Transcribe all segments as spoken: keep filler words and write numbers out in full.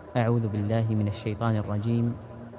أعوذ بالله من الشيطان الرجيم.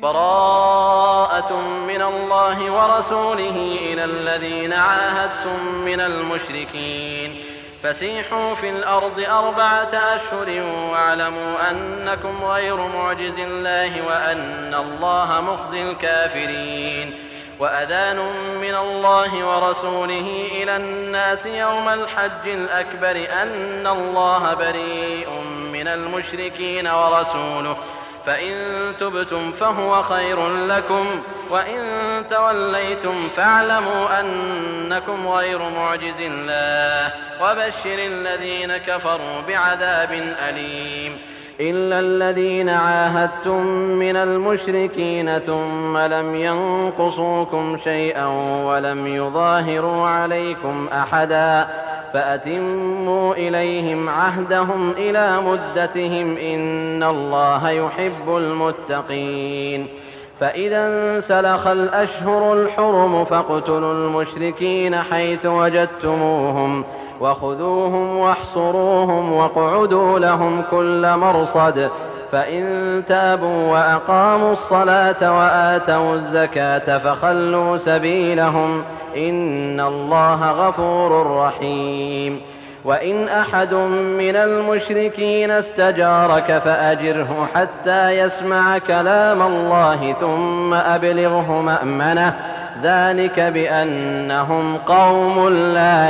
براءة من الله ورسوله إلى الذين عاهدتم من المشركين فسيحوا في الأرض أربعة أشهر واعلموا أنكم غير معجز الله وأن الله مخزي الكافرين. وأذان من الله ورسوله إلى الناس يوم الحج الأكبر أن الله بريء من المشركين ورسوله فإن تبتم فهو خير لكم وإن توليتم فاعلموا أنكم غير معجز الله وبشر الذين كفروا بعذاب أليم. إلا الذين عاهدتم من المشركين ثم لم ينقصوكم شيئا ولم يظاهروا عليكم أحدا فأتموا إليهم عهدهم إلى مدتهم إن الله يحب المتقين. فإذا انسلخ الأشهر الحرم فاقتلوا المشركين حيث وجدتموهم وخذوهم واحصروهم واقعدوا لهم كل مرصد فإن تابوا وأقاموا الصلاة وآتوا الزكاة فخلوا سبيلهم إن الله غفور رحيم. وإن أحد من المشركين استجارك فأجره حتى يسمع كلام الله ثم أبلغه مأمنه ذلك بأنهم قوم لا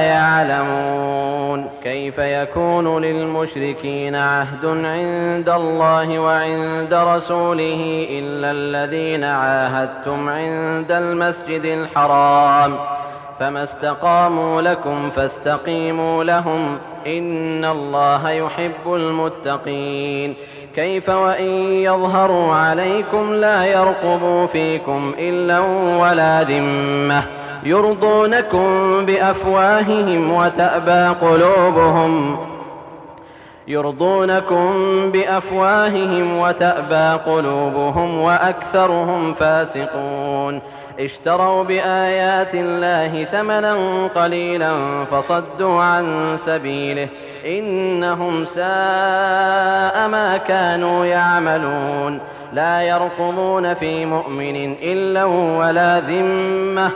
يعلمون. كيف يكون للمشركين عهد عند الله وعند رسوله إلا الذين عاهدتم عند المسجد الحرام فما استقاموا لكم فاستقيموا لهم إن الله يحب المتقين. كيف وإن يظهروا عليكم لا يرقبوا فيكم إلا ولا ذمة يرضونكم بأفواههم وتأبى قلوبهم يرضونكم بأفواههم وتأبى قلوبهم وأكثرهم فاسقون. اشتروا بآيات الله ثمنا قليلا فصدوا عن سبيله إنهم ساء ما كانوا يعملون. لا يرقبون في مؤمن إلا ولا ذمة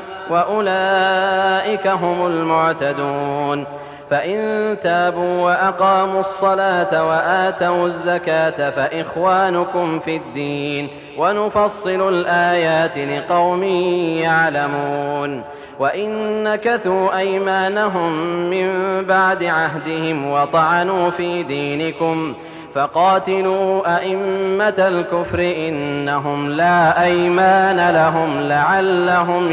وأولئك هم المعتدون. فإن تابوا وأقاموا الصلاة وآتوا الزكاة فإخوانكم في الدين ونفصل الآيات لقوم يعلمون. وإن نكثوا أيمانهم من بعد عهدهم وطعنوا في دينكم فقاتلوا أئمة الكفر إنهم لا أيمان لهم لعلهم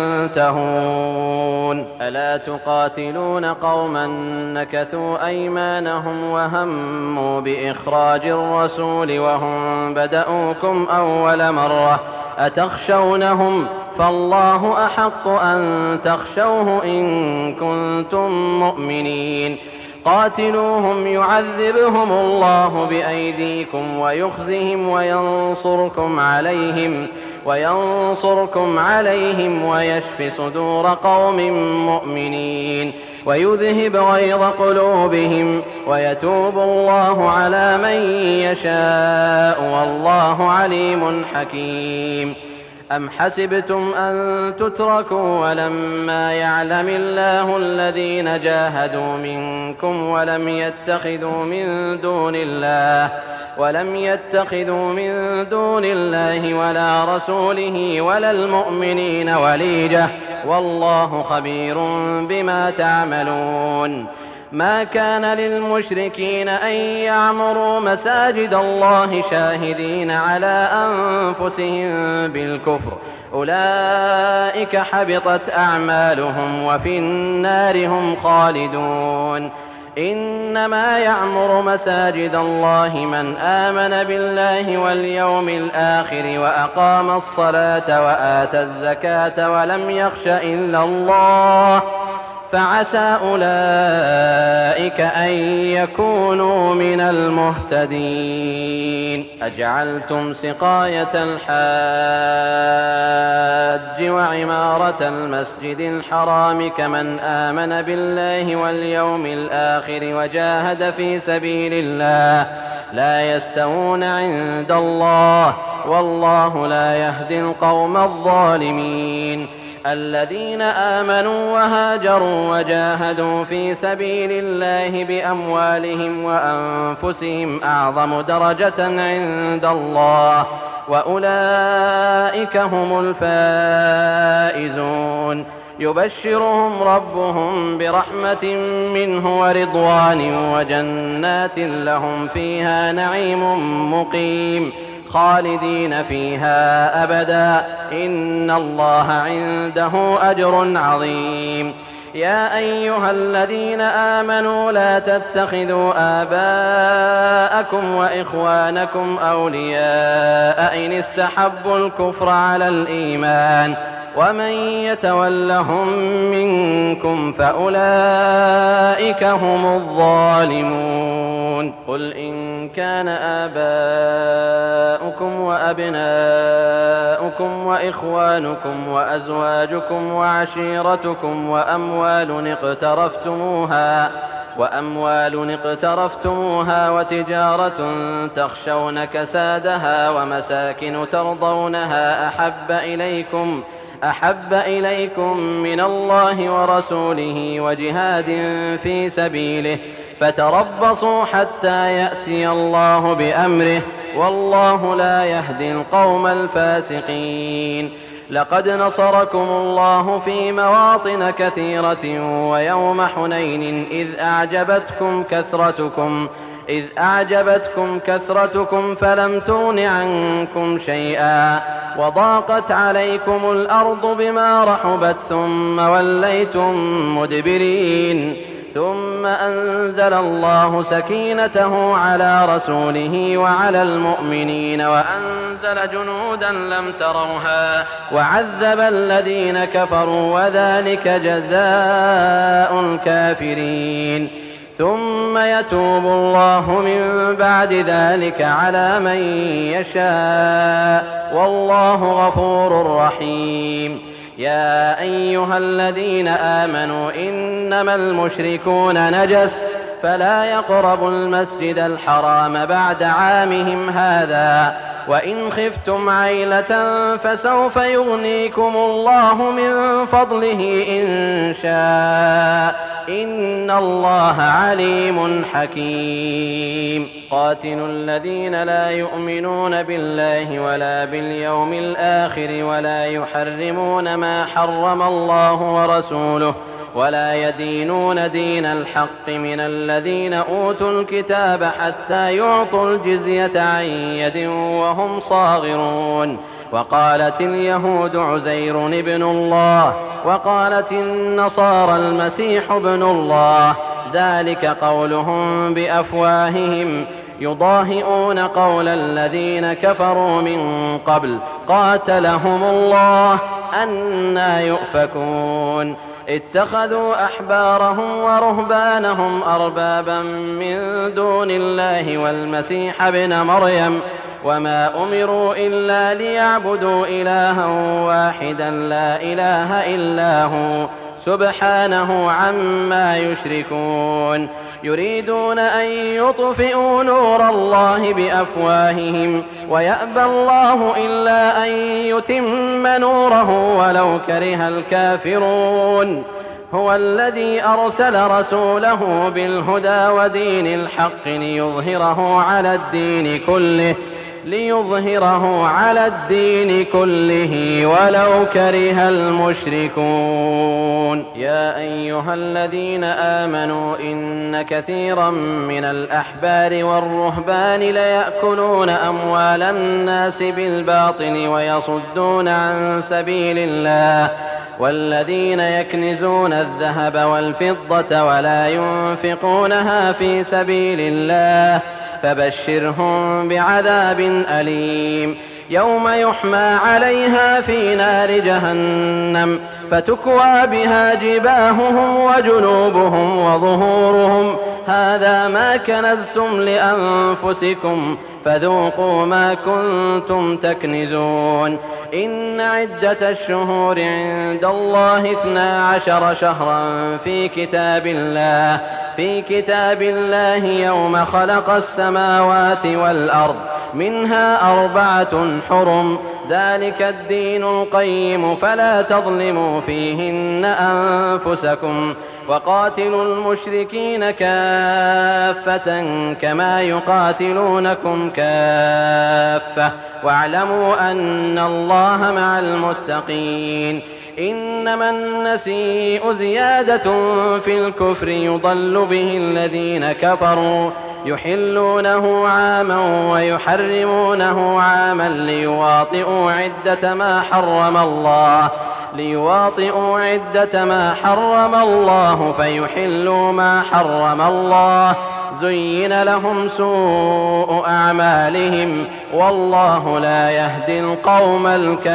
ينتهون. ألا تقاتلون قوما نكثوا أيمانهم وهموا بإخراج الرسول وهم بدأوكم أول مرة أتخشونهم فالله أحق أن تخشوه إن كنتم مؤمنين. قاتلوهم يعذبهم الله بأيديكم ويخزهم وينصركم عليهم وينصركم عليهم ويشف صدور قوم مؤمنين ويذهب غيظ قلوبهم ويتوب الله على من يشاء والله عليم حكيم. أم حسبتم أن تتركوا ولما يعلم الله الذين جاهدوا منكم ولم يتخذوا من دون الله ولم يتخذوا من دون الله ولا رسوله ولا المؤمنين وليجة والله خبير بما تعملون. ما كان للمشركين أن يعمروا مساجد الله شاهدين على أنفسهم بالكفر أولئك حبطت أعمالهم وفي النار هم خالدون. إنما يعمر مساجد الله من آمن بالله واليوم الآخر وأقام الصلاة وآتى الزكاة ولم يخش إلا الله فعسى أولئك أن يكونوا من المهتدين. أجعلتم سقاية الحاج وعمارة المسجد الحرام كمن آمن بالله واليوم الآخر وجاهد في سبيل الله لا يستوون عند الله والله لا يهدي القوم الظالمين. الذين آمنوا وهاجروا وجاهدوا في سبيل الله بأموالهم وأنفسهم أعظم درجة عند الله وأولئك هم الفائزون. يبشرهم ربهم برحمة منه ورضوان وجنات لهم فيها نعيم مقيم خالدين فيها أبدا إن الله عنده أجر عظيم. يا أيها الذين آمنوا لا تتخذوا آباءكم وإخوانكم أولياء إن استحبوا الكفر على الإيمان ومن يتولهم منكم فأولئك هم الظالمون. قل إن كان آباؤكم وأبناؤكم وإخوانكم وأزواجكم وعشيرتكم وأموال اقترفتموها وأموال اقترفتموها وتجارة تخشون كسادها ومساكن ترضونها أحب إليكم أحب إليكم من الله ورسوله وجهاد في سبيله فتربصوا حتى يأتي الله بأمره والله لا يهدي القوم الفاسقين. لقد نصركم الله في مواطن كثيرة ويوم حنين إذ أعجبتكم كثرتكم إذ أعجبتكم كثرتكم فلم تغن عنكم شيئا وضاقت عليكم الأرض بما رحبت ثم وليتم مدبرين ثم أنزل الله سكينته على رسوله وعلى المؤمنين وأنزل جنودا لم تروها وعذب الذين كفروا وذلك جزاء الكافرين. ثم يتوب الله من بعد ذلك على من يشاء والله غفور رحيم. يا أيها الذين آمنوا إنما المشركون نجس فلا يقربوا المسجد الحرام بعد عامهم هذا وإن خفتم عيلة فسوف يغنيكم الله من فضله إن شاء إن الله عليم حكيم. قاتلوا الذين لا يؤمنون بالله ولا باليوم الآخر ولا يحرمون ما حرم الله ورسوله ولا يدينون دين الحق من الذين أوتوا الكتاب حتى يعطوا الجزية عن يد وهم صاغرون. وقالت اليهود عزير ابن الله وقالت النصارى المسيح ابن الله ذلك قولهم بأفواههم يضاهئون قول الذين كفروا من قبل قاتلهم الله أنى يؤفكون. اتخذوا أحبارهم ورهبانهم أربابا من دون الله والمسيح ابن مريم وما أمروا إلا ليعبدوا إلها واحدا لا إله إلا هو سبحانه عما يشركون. يريدون أن يطفئوا نور الله بأفواههم ويأبى الله إلا أن يتم نوره ولو كره الكافرون. هو الذي أرسل رسوله بالهدى ودين الحق ليظهره على الدين كله ليظهره على الدين كله ولو كره المشركون. يا أيها الذين آمنوا إن كثيرا من الأحبار والرهبان ليأكلون أموال الناس بالباطل ويصدون عن سبيل الله والذين يكنزون الذهب والفضة ولا ينفقونها في سبيل الله فبشرهم بعذاب أليم يوم يحمى عليها في نار جهنم فتكوى بها جباههم وجنوبهم وظهورهم هذا ما كنزتم لأنفسكم فذوقوا ما كنتم تكنزون. إن عدة الشهور عند الله اثنا عشر شهرا في كتاب الله في كتاب الله يوم خلق السماوات والأرض منها أربعة حرم ذلك الدين القيم فلا تظلموا فيهن أنفسكم وقاتلوا المشركين كافة كما يقاتلونكم كافة واعلموا أن الله مع المتقين إنما النسيء زيادة في الكفر يضل به الذين كفروا يحلونه عاما ويحرمونه عاما ليواطئوا عدة ما حرم الله ليواطئوا عدة ما حرم الله فيحلوا ما حرم الله زين لهم سوء أعمالهم والله لا يهدي القوم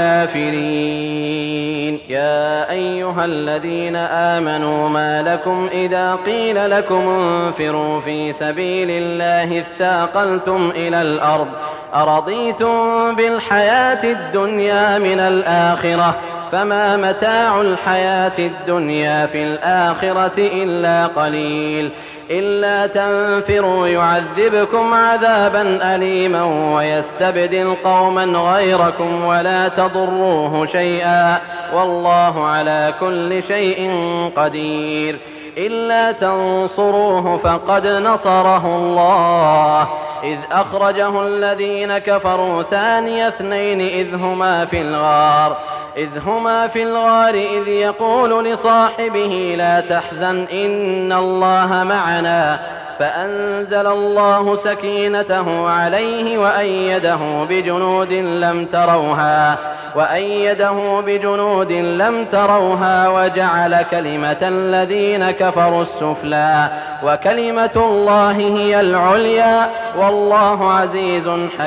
الكافرين. يا أيها الذين آمنوا ما لكم إذا قيل لكم انفروا في سبيل الله اثاقلتم إلى الأرض أرضيتم بالحياة الدنيا من الآخرة فما متاع الحياة الدنيا في الآخرة إلا قليل إلا تنفروا يعذبكم عذابا أليما ويستبدل قوما غيركم ولا تضروه شيئا والله على كل شيء قدير. إلا تنصروه فقد نصره الله إذ أخرجه الذين كفروا ثاني اثنين إذ هما في الغار إذ هما في الغار إذ يقول لصاحبه لا تحزن إن الله معنا فأنزل الله سكينته عليه وأيده بجنود لم تروها وأيده بجنود لم تروها وجعل كلمة الذين كفروا السفلى وكلمة الله هي العليا والله عزيز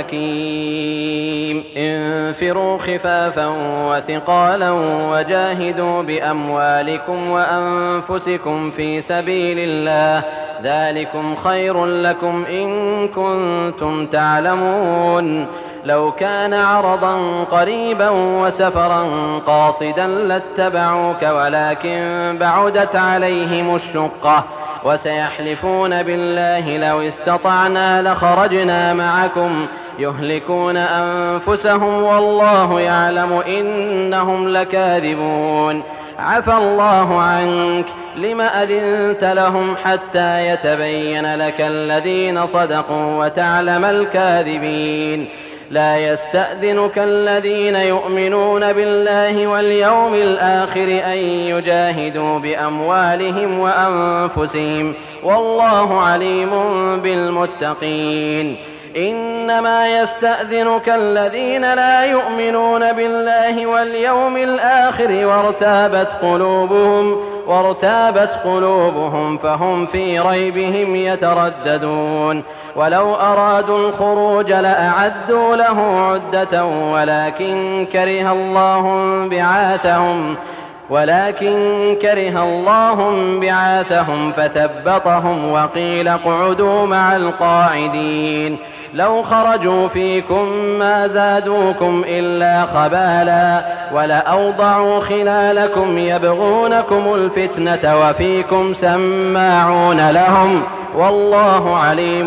حكيم. انفروا خفافا وثقالا وجاهدوا بأموالكم وأنفسكم في سبيل الله ذلكم خير لكم إن كنتم تعلمون. لو كان عرضا قريبا وسفرا قاصدا لاتبعوك ولكن بعدت عليهم الشقة وسيحلفون بالله لو استطعنا لخرجنا معكم يهلكون أنفسهم والله يعلم إنهم لكاذبون. عفى الله عنك لم أذنت لهم حتى يتبين لك الذين صدقوا وتعلم الكاذبين. لا يستأذنك الذين يؤمنون بالله واليوم الآخر أن يجاهدوا بأموالهم وأنفسهم والله عليم بالمتقين. إنما يستأذنك الذين لا يؤمنون بالله واليوم الآخر وارتابت قلوبهم وارتابت قلوبهم فهم في ريبهم يترددون. ولو أرادوا الخروج لأعدوا له عدة ولكن كره الله بعاثهم ولكن كره الله بعاثهم فثبطهم وقيل اقعدوا مع القاعدين. لو خرجوا فيكم ما زادوكم إلا خبالا ولأوضعوا خلالكم يبغونكم الفتنة وفيكم سماعون لهم والله عليم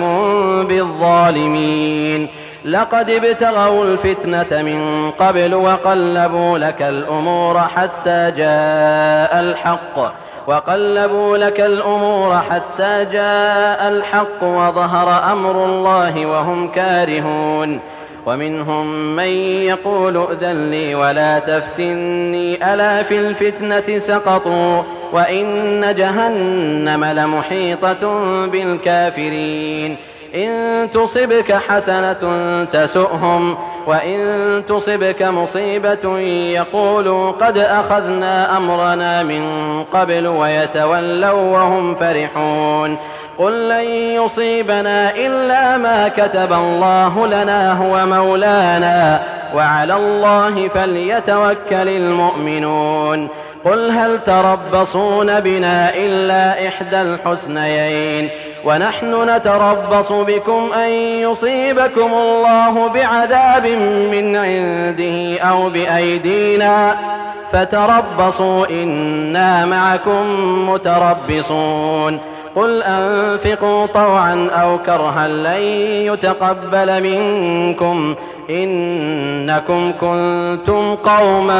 بالظالمين. لقد ابتغوا الفتنة من قبل وقلبوا لك الأمور حتى جاء الحق وقلبوا لك الأمور حتى جاء الحق وظهر أمر الله وهم كارهون. ومنهم من يقول ائذن لي ولا تفتني ألا في الفتنة سقطوا وإن جهنم لمحيطة بالكافرين. إن تصبك حسنة تسؤهم وإن تصبك مصيبة يقولوا قد أخذنا أمرنا من قبل ويتولوا وهم فرحون. قل لن يصيبنا إلا ما كتب الله لنا هو مولانا وعلى الله فليتوكل المؤمنون. قل هل تربصون بنا إلا إحدى الحسنيين ونحن نتربص بكم أن يصيبكم الله بعذاب من عنده أو بأيدينا فتربصوا إنا معكم متربصون. قل أنفقوا طوعا أو كرها لن يتقبل منكم إنكم كنتم قوما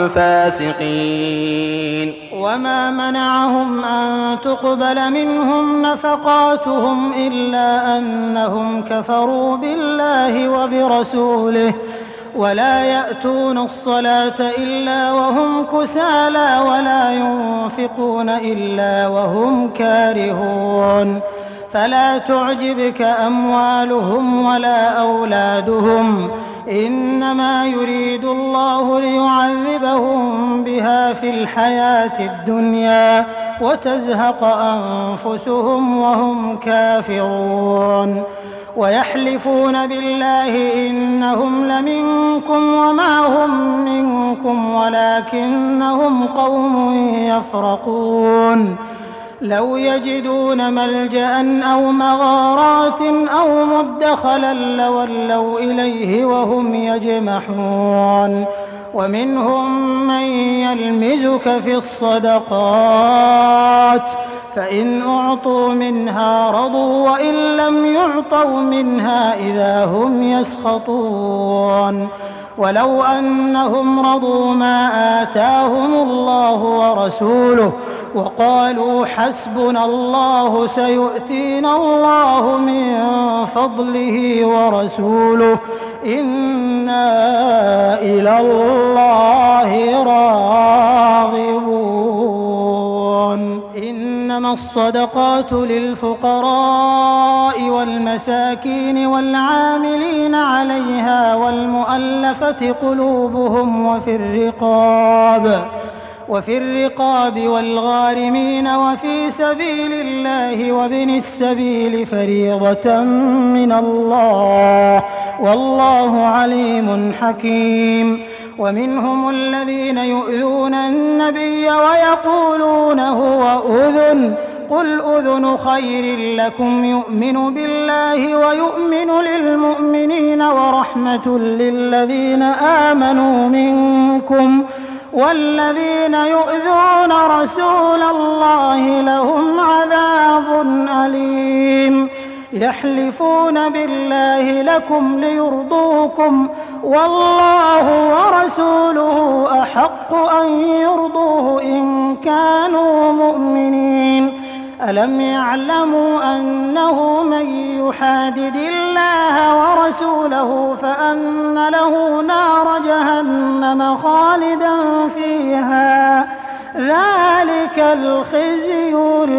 فاسقين. وما منعهم أن تقبل منهم نفقاتهم إلا أنهم كفروا بالله وبرسوله ولا يأتون الصلاة إلا وهم كسالى ولا ينفقون إلا وهم كارهون. فلا تعجبك أموالهم ولا أولادهم إنما يريد الله ليعذبهم بها في الحياة الدنيا وتزهق أنفسهم وهم كافرون. ويحلفون بالله إنهم لمنكم وما هم منكم ولكنهم قوم يفرقون. لو يجدون ملجأ أو مغارات أو مدخلا لولوا إليه وهم يجمحون. ومنهم من يلمزك في الصدقات فإن أعطوا منها رضوا وإن لم يعطوا منها إذا هم يسخطون. ولو أنهم رضوا ما آتاهم الله ورسوله وقالوا حسبنا الله سيؤتينا الله من فضله ورسوله إنا إلى الله راغبون. إنما الصدقات للفقراء والمساكين والعاملين عليها والمؤلفة قلوبهم وفي الرقاب وفي الرقاب والغارمين وفي سبيل الله وابن السبيل فريضة من الله والله عليم حكيم. ومنهم الذين يؤذون النبي ويقولون هو أذن قل أذن خير لكم يؤمن بالله ويؤمن للمؤمنين ورحمة للذين آمنوا منكم والذين يؤذون رسول الله لهم عذاب أليم. يحلفون بالله لكم ليرضوكم والله ورسوله أحق أن يرضوه إن كانوا مؤمنين. ألم يعلموا أنه من يحادد الله ورسوله فأن له نار جهنم خالدا فيها ذلك الخزي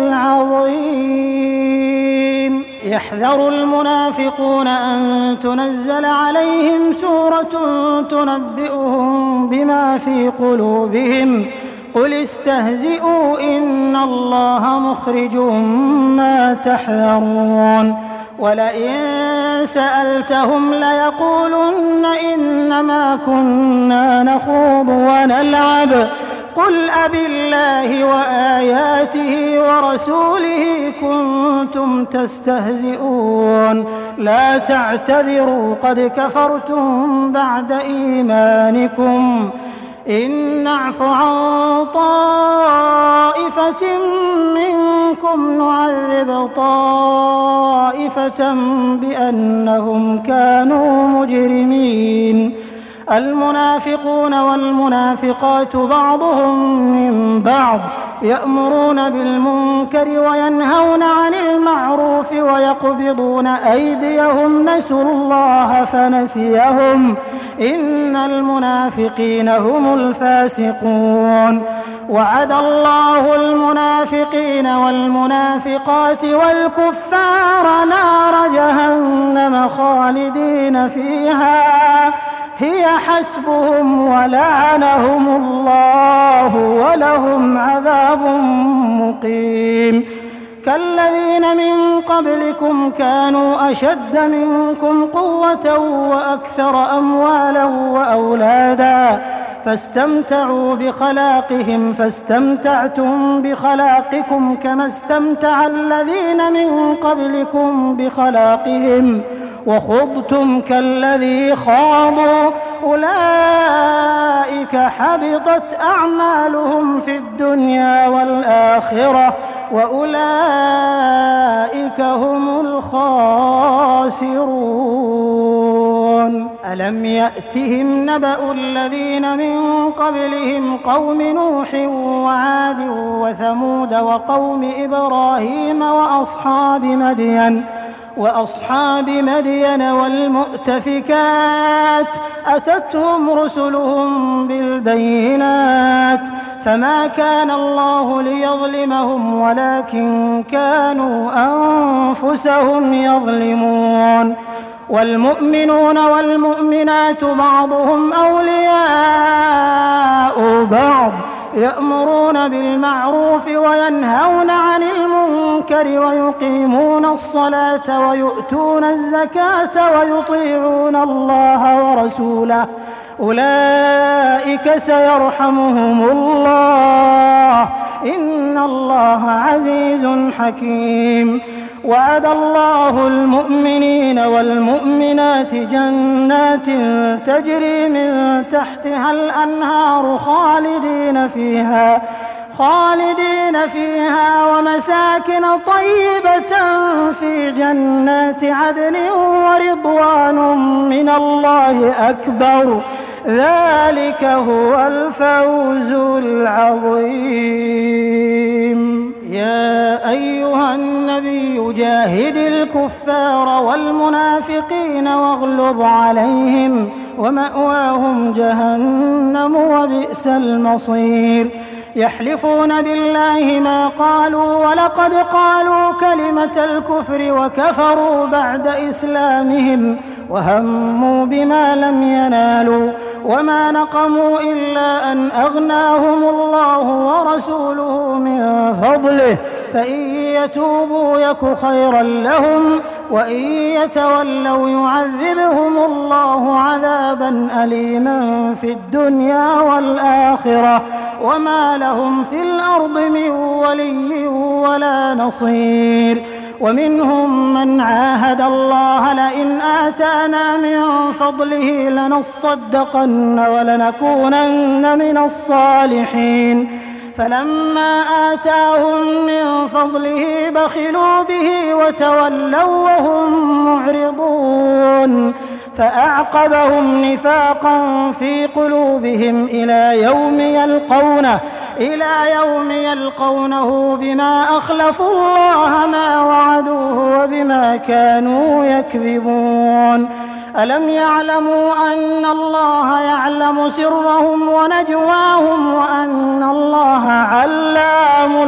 العظيم. يحذر المنافقون أن تنزل عليهم سورة تنبئهم بما في قلوبهم قل استهزئوا إن الله مخرج ما تحذرون. ولئن سألتهم ليقولن إنما كنا نخوض ونلعب قل أبالله وآياته ورسوله كنتم تستهزئون لا تعتذروا قد كفرتم بعد إيمانكم إن نعف عن طائفة منكم نعذب طائفة بأنهم كانوا مجرمين. المنافقون والمنافقات بعضهم من بعض يأمرون بالمنكر وينهون عن المعروف ويقبضون أيديهم نسوا الله فنسيهم إن المنافقين هم الفاسقون. وعد الله المنافقين والمنافقات والكفار نار جهنم خالدين فيها هي حسبهم ولعنهم الله ولهم عذاب مقيم. كالذين من قبلكم كانوا أشد منكم قوة وأكثر أموالا وأولادا فاستمتعوا بخلاقهم فاستمتعتم بخلاقكم كما استمتع الذين من قبلكم بخلاقهم وخضتم كالذي خاضوا أولئك حبطت أعمالهم في الدنيا والآخرة وأولئك هم الخاسرون. ألم يأتهم نبأ الذين من قبلهم قوم نوح وعاد وثمود وقوم إبراهيم وأصحاب مدين وأصحاب مدين والمؤتفكات أتتهم رسلهم بالبينات فما كان الله ليظلمهم ولكن كانوا أنفسهم يظلمون. والمؤمنون والمؤمنات بعضهم أولياء بعض يأمرون بالمعروف وينهون عن المنكر ويقيمون الصلاة ويؤتون الزكاة ويطيعون الله ورسوله أولئك سيرحمهم الله إن الله عزيز حكيم. وعد الله المؤمنين والمؤمنات جنات تجري من تحتها الأنهار خالدين فيها خالدين فيها ومساكن طيبة في جنات عدن ورضوان من الله أكبر ذلك هو الفوز العظيم. يا أيها النبي جاهد الكفار والمنافقين واغلظ عليهم ومأواهم جهنم وبئس المصير. يحلفون بالله ما قالوا ولقد قالوا كلمة الكفر وكفروا بعد إسلامهم وهموا بما لم ينالوا وما نقموا إلا أن أغناهم الله ورسوله من فضله فإن يتوبوا يك خيرا لهم وإن يتولوا يعذبهم الله عذابا أليما في الدنيا والآخرة وما لهم في الأرض من ولي ولا نصير. ومنهم من عاهد الله لئن آتانا من فضله لنصدقن ولنكونن من الصالحين فلما آتاهم من فضله بخلوا به وتولوا وهم معرضون فأعقبهم نفاقا في قلوبهم إلى يوم يلقونه إلى يوم يلقونه بما أخلفوا الله ما وعدوه وبما كانوا يكذبون. ألم يعلموا أن الله يعلم سرهم ونجواهم وأن الله علام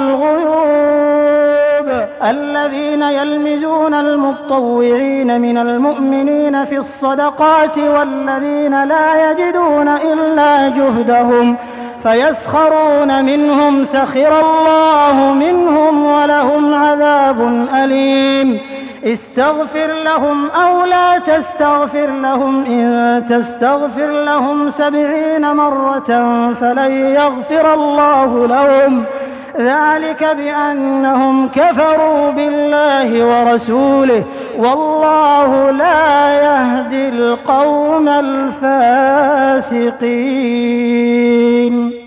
الغيوب. الذين يلمزون المطوعين من المؤمنين في الصدقات والذين لا يجدون إلا جهدهم فيسخرون منهم سخر الله منهم ولهم عذاب أليم. استغفر لهم أو لا تستغفر لهم إن تستغفر لهم سبعين مرة فلن يغفر الله لهم ذلك بأنهم كفروا بالله ورسوله والله لا يهدي القوم الفاسقين.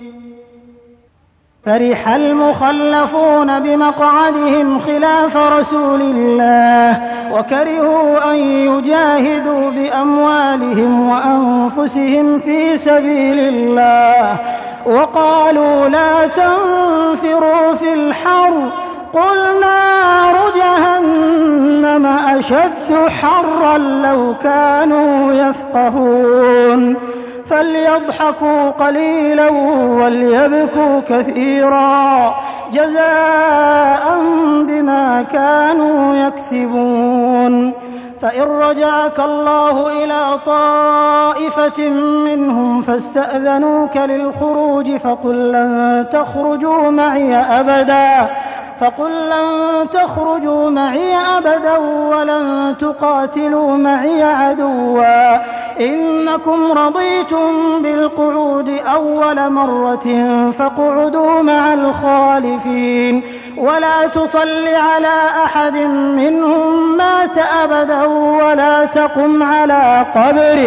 فرح المخلفون بمقعدهم خلاف رسول الله وكرهوا أن يجاهدوا بأموالهم وأنفسهم في سبيل الله وقالوا لا تنفروا في الحر قل نار جهنم أشد حرا لو كانوا يفقهون فليضحكوا قليلا وليبكوا كثيرا جزاء بما كانوا يكسبون. فإن رجعك الله إلى طائفة منهم فاستأذنوك للخروج فقل لن تخرجوا معي أبدا فقل لن تخرجوا معي أبدا ولن تقاتلوا معي عدوا إنكم رضيتم بالقعود أول مرة فاقعدوا مع الخالفين ولا تصل على أحد منهم مات أبدا ولا تقم على قبره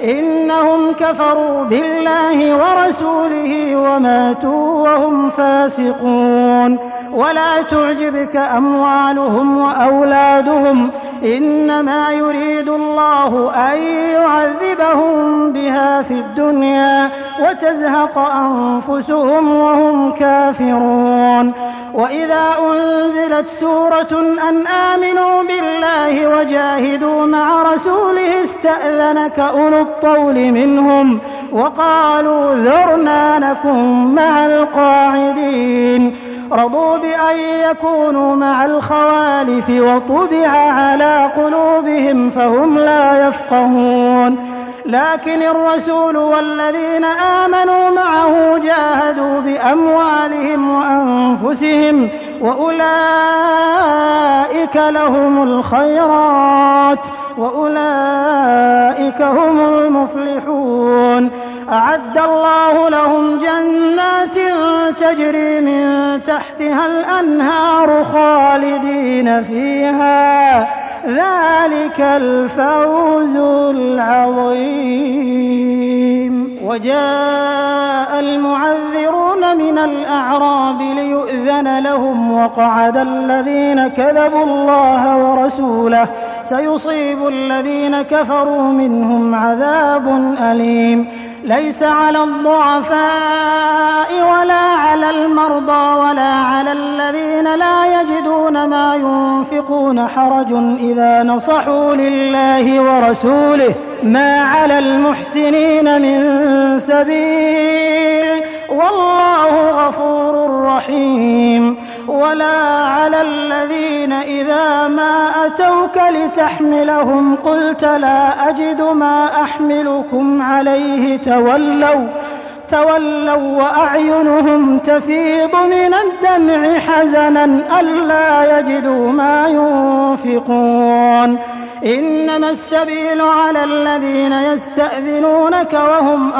إنهم كفروا بالله ورسوله وماتوا وهم فاسقون. ولا تعجبك أموالهم وأولادهم إنما يريد الله أن يعذبهم بها في الدنيا وتزهق أنفسهم وهم كافرون. وإذا أنزلت سورة أن آمنوا بالله وجاهدوا مع رسوله استأذنك أولو الطول منهم وقالوا ذرنا نكن مع القاعدين. رضوا بأن يكونوا مع الخوالف وطبع على قلوبهم فهم لا يفقهون. لكن الرسول والذين آمنوا معه جاهدوا بأموالهم وأنفسهم وأولئك لهم الخيرات وأولئك هم المفلحون. أعد الله لهم جنات تجري من تحتها الأنهار خالدين فيها ذلك الفوز العظيم. وجاء المعذرون من الأعراب ليؤذن لهم وقعد الذين كذبوا الله ورسوله سيصيب الذين كفروا منهم عذاب أليم. ليس على الضعفاء ولا على المرضى ولا على الذين لا يجدون ما ينفقون حرج إذا نصحوا لله ورسوله ما على المحسنين من سبيل والله غفور رحيم. ولا على الذين إذا ما أتوك لتحملهم قلت لا أجد ما أحملكم عليه تولوا تولوا وأعينهم تفيض من الدمع حزنا ألا يجدوا ما ينفقون. إنما السبيل على الذين يستأذنونك وهم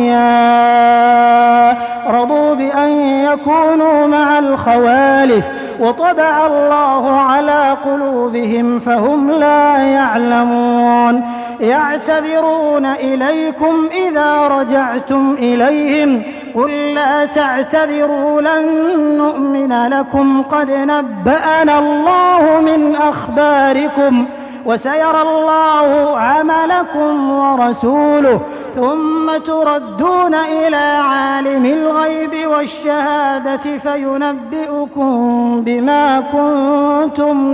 أغنياء رضوا بأن يكونوا مع الخوالف وطبع الله على قلوبهم فهم لا يعلمون. يعتذرون إليكم إذا رجعتم إليهم قل لا تعتذروا لن نؤمن لكم قد نبأنا الله من أخباركم وسيرى الله عملكم ورسوله ثم تردون إلى عالم الغيب والشهادة فينبئكم بما كنتم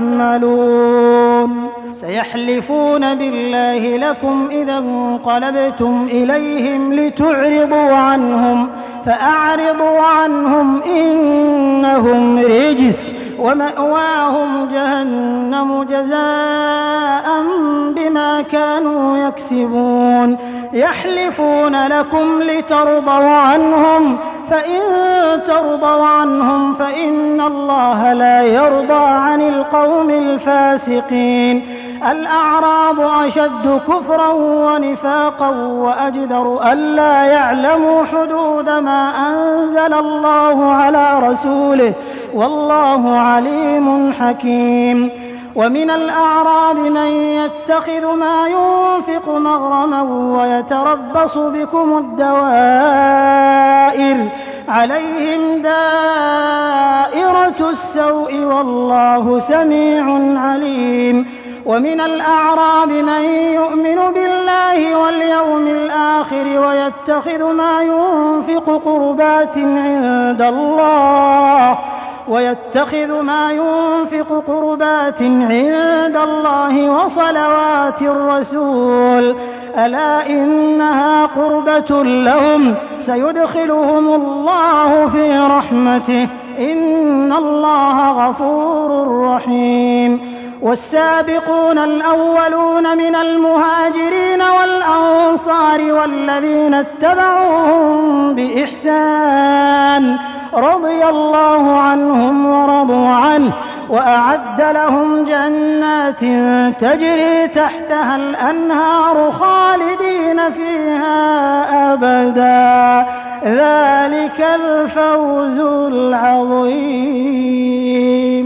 تعملون. سيحلفون بالله لكم إذا انقلبتم إليهم لتعرضوا عنهم فأعرضوا عنهم إنهم رجس ومأواهم جهنم جزاء بما كانوا يكسبون. يحلفون لكم لترضوا عنهم فإن ترضوا عنهم فإن الله لا يرضى عن القوم الفاسقين. الأعراب أشد كفرا ونفاقا وأجدر ألا يعلموا حدود ما أنزل الله على رسوله والله عليم حكيم. ومن الأعراب من يتخذ ما ينفق مغرما ويتربص بكم الدوائر عليهم دائرة السوء والله سميع عليم. ومن الأعراب من يؤمن بالله واليوم الآخر ويتخذ ما ينفق قربات عند الله ويتخذ ما ينفق قربات عند الله وصلوات الرسول ألا إنها قربة لهم سيدخلهم الله في رحمته إن الله غفور رحيم. والسابقون الأولون من المهاجرين والأنصار والذين اتبعوهم بإحسان رضي الله عنهم ورضوا عنه وأعد لهم جنات تجري تحتها الأنهار خالدين فيها أبدا ذلك الفوز العظيم.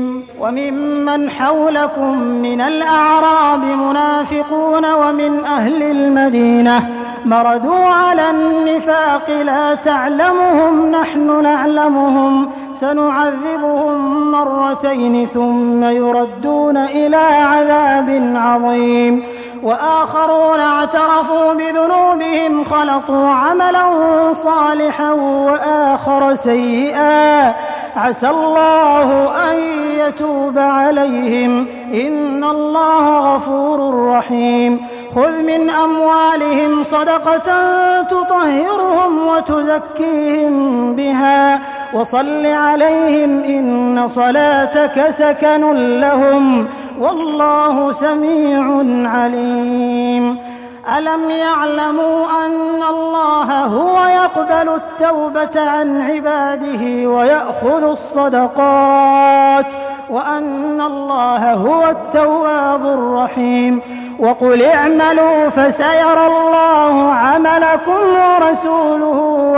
وممن حولكم من الأعراب منافقون ومن أهل المدينة مردوا على النفاق لا تعلمهم نحن نعلمهم سنعذبهم مرتين ثم يردون إلى عذاب عظيم وآخرون اعترفوا بذنوبهم خلطوا عملا صالحا وآخر سيئا عسى الله أن يتوب عليهم إن الله غفور رحيم خذ من أموالهم صدقة تطهرهم وتزكيهم بها وصل عليهم إن صلاتك سكن لهم والله سميع عليم ألم يعلموا أن الله هو يقبل التوبة عن عباده ويأخذ الصدقات وأن الله هو التواب الرحيم وقل اعملوا فسيرى الله عملكم ورسوله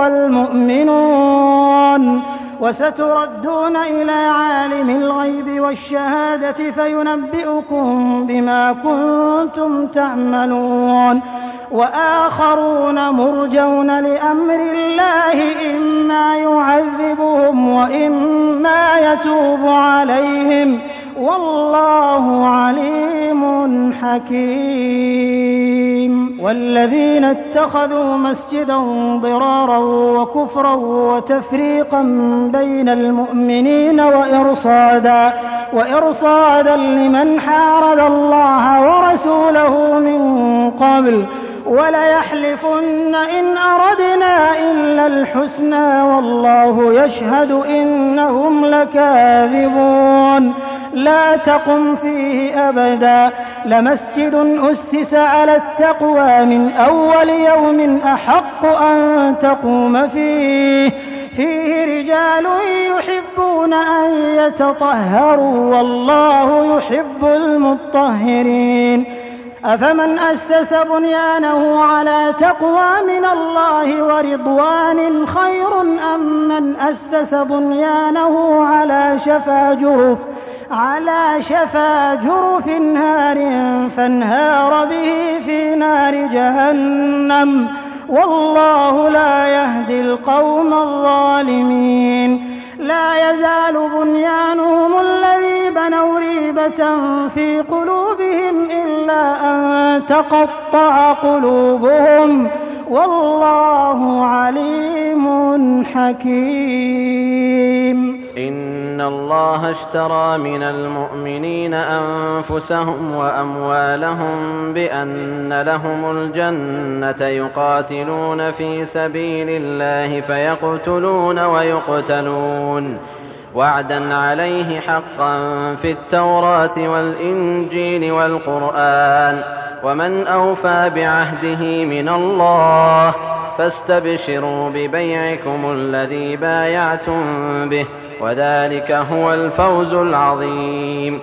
والمؤمنون وستردون إلى عالم الغيب والشهادة فينبئكم بما كنتم تعملون وآخرون مرجون لأمر الله إما يعذبهم وإما يتوب عليهم والله عليم حكيم والذين اتخذوا مسجدا ضرارا وكفرا وتفريقا بين المؤمنين وإرصادا وإرصادا لمن حارب الله ورسوله من قبل وليحلفن إن أردنا إلا الحسنى والله يشهد إنهم لكاذبون لا تقم فيه أبدا لمسجد أسس على التقوى من أول يوم أحق أن تقوم فيه فيه رجال يحبون أن يتطهروا والله يحب المطهرين أفمن أسس بنيانه على تقوى من الله ورضوان خير أم من أسس بنيانه على شفا جرف على شفا جرف نار فانهار به في نار جهنم والله لا يهدي القوم الظالمين لا يزال بنيانهم الذي بنوا ريبة في قلوبهم إلا أن تقطع قلوبهم والله عليم حكيم إن الله اشترى من المؤمنين أنفسهم وأموالهم بأن لهم الجنة يقاتلون في سبيل الله فيقتلون ويقتلون وعدا عليه حقا في التوراة والإنجيل والقرآن ومن أوفى بعهده من الله فاستبشروا ببيعكم الذي بايعتم به وذلك هو الفوز العظيم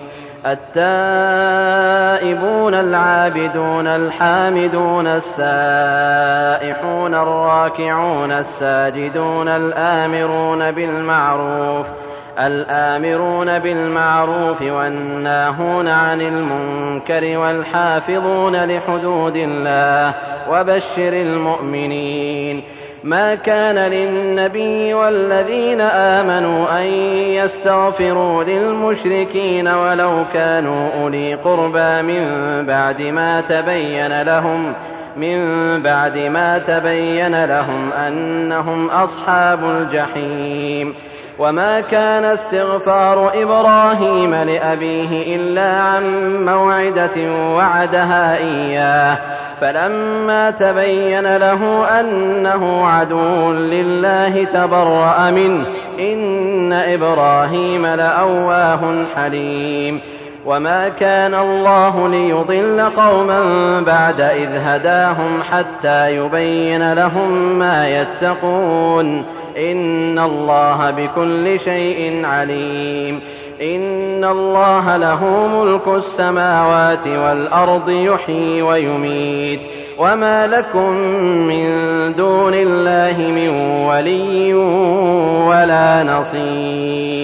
التائبون العابدون الحامدون السائحون الراكعون الساجدون الآمرون بالمعروف الآمرون بالمعروف والناهون عن المنكر والحافظون لحدود الله وبشر المؤمنين ما كان للنبي والذين آمنوا أن يستغفروا للمشركين ولو كانوا أولي قربى من بعد ما تبين لهم من بعد ما تبين لهم أنهم أصحاب الجحيم وما كان استغفار إبراهيم لأبيه إلا عن موعدة وعدها إياه فلما تبين له أنه عدو لله تبرأ منه إن إبراهيم لأواه حليم وما كان الله ليضل قوما بعد إذ هداهم حتى يبين لهم ما يتقون إن الله بكل شيء عليم إن الله له ملك السماوات والأرض يحيي ويميت وما لكم من دون الله من ولي ولا نصير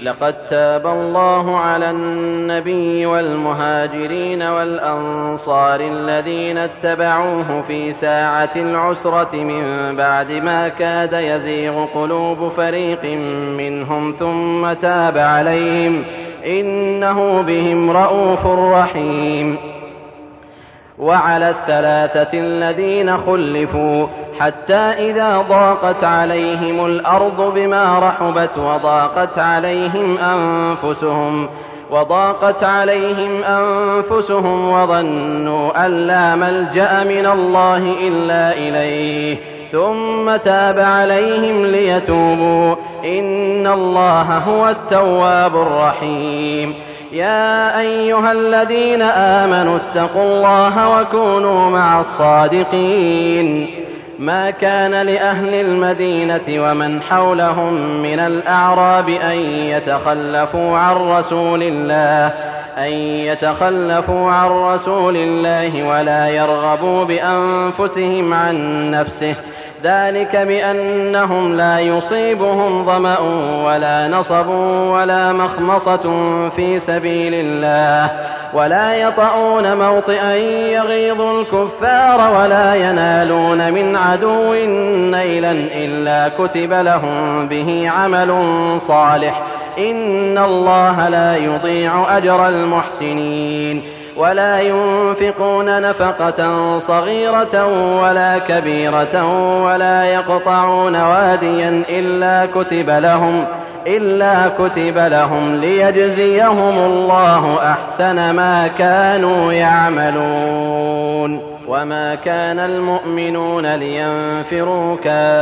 لقد تاب الله على النبي والمهاجرين والأنصار الذين اتبعوه في ساعة العسرة من بعد ما كاد يزيغ قلوب فريق منهم ثم تاب عليهم إنه بهم رءوف رحيم. وعلى الثلاثة الذين خلفوا حتى إذا ضاقت عليهم الأرض بما رحبت وضاقت عليهم أنفسهم وضاقت عليهم أنفسهم وظنوا أن لا ملجأ من الله إلا إليه ثم تاب عليهم ليتوبوا إن الله هو التواب الرحيم. يا أيها الذين آمنوا اتقوا الله وكونوا مع الصادقين. ما كان لأهل المدينة ومن حولهم من الأعراب أن يتخلفوا عن رسول الله أن يتخلفوا عن رسول الله ولا يرغبوا بأنفسهم عن نفسه ذلك بأنهم لا يصيبهم ظمأ ولا نصب ولا مخمصة في سبيل الله ولا يطؤون موطئا يغيظ الكفار ولا ينالون من عدو نيلا إلا كتب لهم به عمل صالح إن الله لا يضيع أجر المحسنين. ولا ينفقون نفقة صغيرة ولا كبيرة ولا يقطعون واديا إلا كتب لهم إلا كتب لهم ليجزيهم الله أحسن ما كانوا يعملون. وما كان المؤمنون لينفروا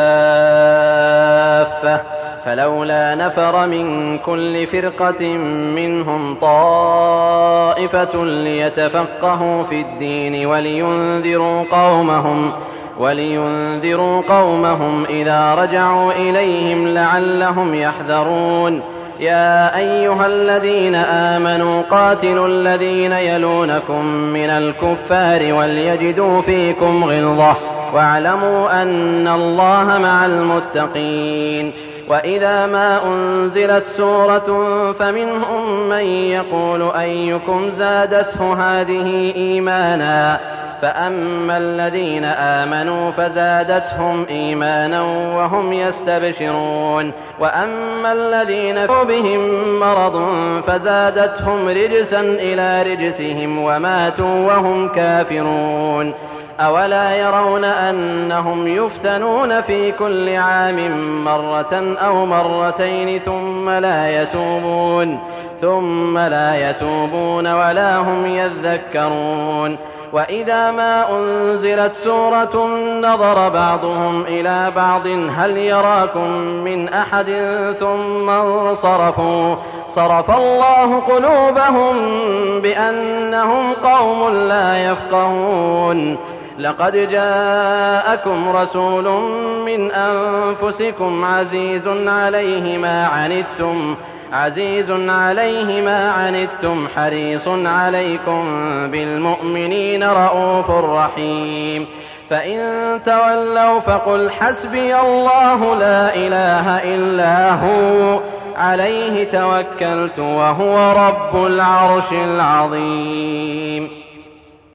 كافة فلولا نفر من كل فرقة منهم طائفة ليتفقهوا في الدين ولينذروا قومهم ولينذروا قومهم إذا رجعوا إليهم لعلهم يحذرون. يا أيها الذين آمنوا قاتلوا الذين يلونكم من الكفار وليجدوا فيكم غلظة واعلموا أن الله مع المتقين. وإذا ما أنزلت سورة فمنهم من يقول أيكم زادته هذه إيمانا فأما الذين آمنوا فزادتهم إيمانا وهم يستبشرون وأما الذين بهم مرض فزادتهم رجسا إلى رجسهم وماتوا وهم كافرون. أولا يرون أنهم يفتنون في كل عام مرة أو مرتين ثم لا يتوبون ثم لا يتوبون ولا هم يذكرون. وإذا ما أنزلت سورة نظر بعضهم إلى بعض هل يراكم من أحد ثم انصرفوا صرف الله قلوبهم بأنهم قوم لا يفقهون. لقد جاءكم رسول من أنفسكم عزيز عليه ما عنتم عزيز عليه ما عنتم حريص عليكم بالمؤمنين رءوف رحيم. فإن تولوا فقل حسبي الله لا إله إلا هو عليه توكلت وهو رب العرش العظيم.